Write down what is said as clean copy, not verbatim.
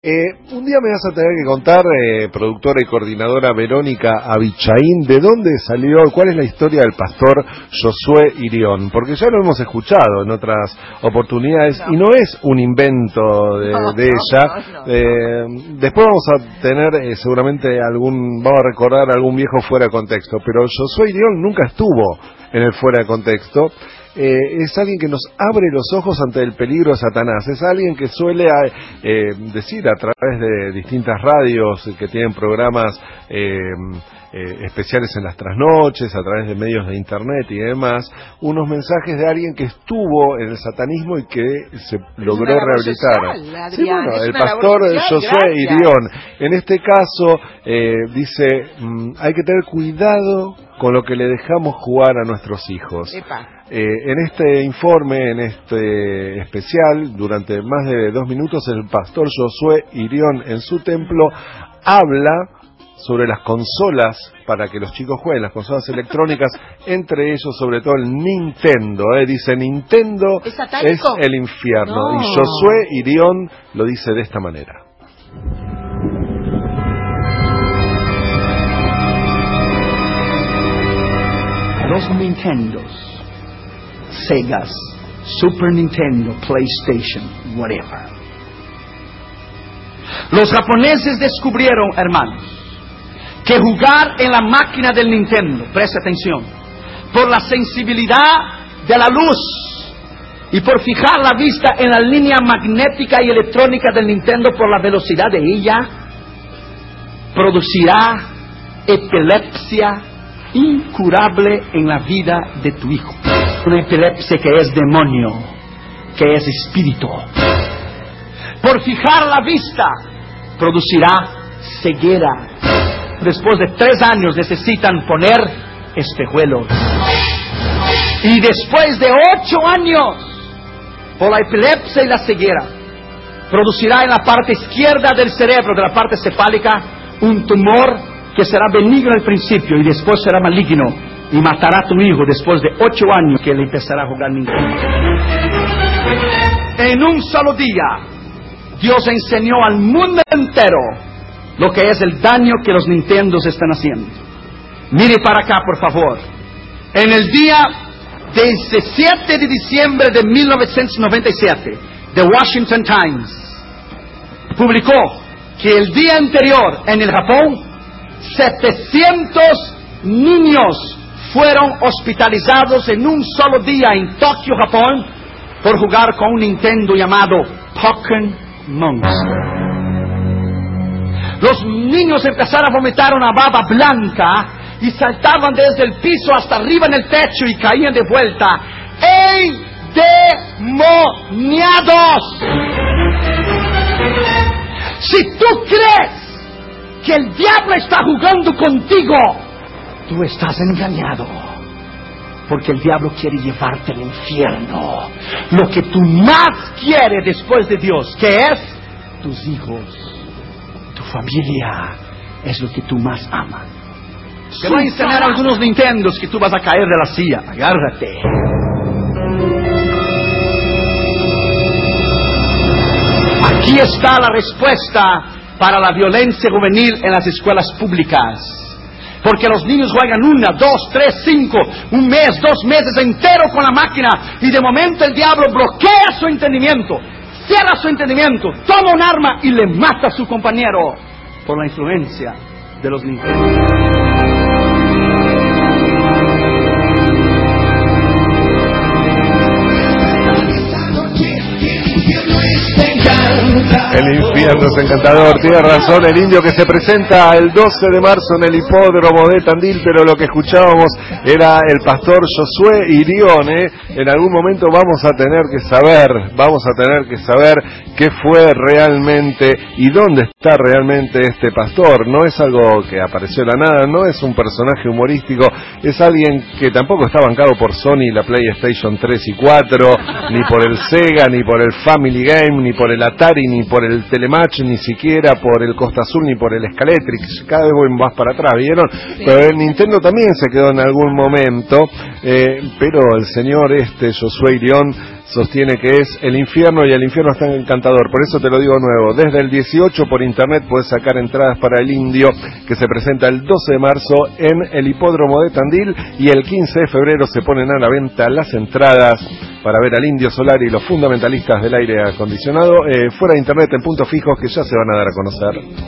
Un día me vas a tener que contar, productora y coordinadora Verónica Abichaín, de dónde salió, cuál es la historia del pastor Josué Irión, porque ya lo hemos escuchado en otras oportunidades y no es un invento de ella. Después vamos a tener seguramente vamos a recordar algún viejo fuera de contexto, pero Josué Irión nunca estuvo en el fuera de contexto. Es alguien que nos abre los ojos ante el peligro de Satanás. Es alguien que suele decir a través de distintas radios que tienen programas especiales en las trasnoches, a través de medios de internet y demás, unos mensajes de alguien que estuvo en el satanismo y que se logró rehabilitar. Social, Adrián, sí, bueno, el pastor Josué gracias. Irión. En este caso dice, hay que tener cuidado con lo que le dejamos jugar a nuestros hijos. En este informe, en este especial, durante más de 2 minutos, el pastor Josué Irión en su templo habla sobre las consolas para que los chicos jueguen, las consolas electrónicas, entre ellos sobre todo el Nintendo. Dice, Nintendo es el infierno. No. Y Josué Irión lo dice de esta manera. Los Nintendos, Segas, Super Nintendo, PlayStation, whatever. Los japoneses descubrieron, hermanos, que jugar en la máquina del Nintendo, preste atención, por la sensibilidad de la luz y por fijar la vista en la línea magnética y electrónica del Nintendo por la velocidad de ella, producirá epilepsia incurable en la vida de tu hijo. Una epilepsia que es demonio, que es espíritu. Por fijar la vista, producirá ceguera. Después de 3 años necesitan poner espejuelos. Y después de 8 años, por la epilepsia y la ceguera, producirá en la parte izquierda del cerebro, de la parte cefálica, un tumor que será benigno al principio y después será maligno y matará a tu hijo después de 8 años que él empezará a jugar Nintendo. En un solo día, Dios enseñó al mundo entero lo que es el daño que los Nintendos están haciendo. Mire para acá, por favor. En el día 17 de diciembre de 1997, The Washington Times publicó que el día anterior en el Japón 700 niños fueron hospitalizados en un solo día en Tokio, Japón, por jugar con un Nintendo llamado Pokémon Monster. Los niños empezaron a vomitar una baba blanca y saltaban desde el piso hasta arriba en el techo y caían de vuelta. ¡Endemoniados! Si tú crees que el diablo está jugando contigo, tú estás engañado, porque el diablo quiere llevarte al infierno. Lo que tú más quieres después de Dios, que es tus hijos, tu familia, es lo que tú más amas. Te voy a enseñar algunos Nintendos que tú vas a caer de la silla. Agárrate. Aquí está la respuesta para la violencia juvenil en las escuelas públicas. Porque los niños juegan 1, 2, 3, 5, 1 mes, 2 meses entero con la máquina y de momento el diablo bloquea su entendimiento, cierra su entendimiento, toma un arma y le mata a su compañero por la influencia de los Nintendo. El infierno es encantador, tiene razón el indio, que se presenta el 12 de marzo en el hipódromo de Tandil, pero lo que escuchábamos era el pastor Josué Irión. En algún momento vamos a tener que saber qué fue realmente y dónde está realmente este pastor. No es algo que apareció de la nada, no es un personaje humorístico, es alguien que tampoco está bancado por Sony, la PlayStation 3 y 4, ni por el Sega, ni por el Family Game, ni por el Atari, ni por el Telematch, ni siquiera por el Costa Azul, ni por el Scaletrix. Cada vez voy más para atrás, ¿vieron? Sí. Pero el Nintendo también se quedó en algún momento, pero el señor Josué Irión sostiene que es el infierno, y el infierno está encantador. Por eso te lo digo nuevo, desde el 18 por internet puedes sacar entradas para el Indio, que se presenta el 12 de marzo en el Hipódromo de Tandil, y el 15 de febrero se ponen a la venta las entradas para ver al Indio Solari y los fundamentalistas del aire acondicionado, fuera de internet, en puntos fijos que ya se van a dar a conocer.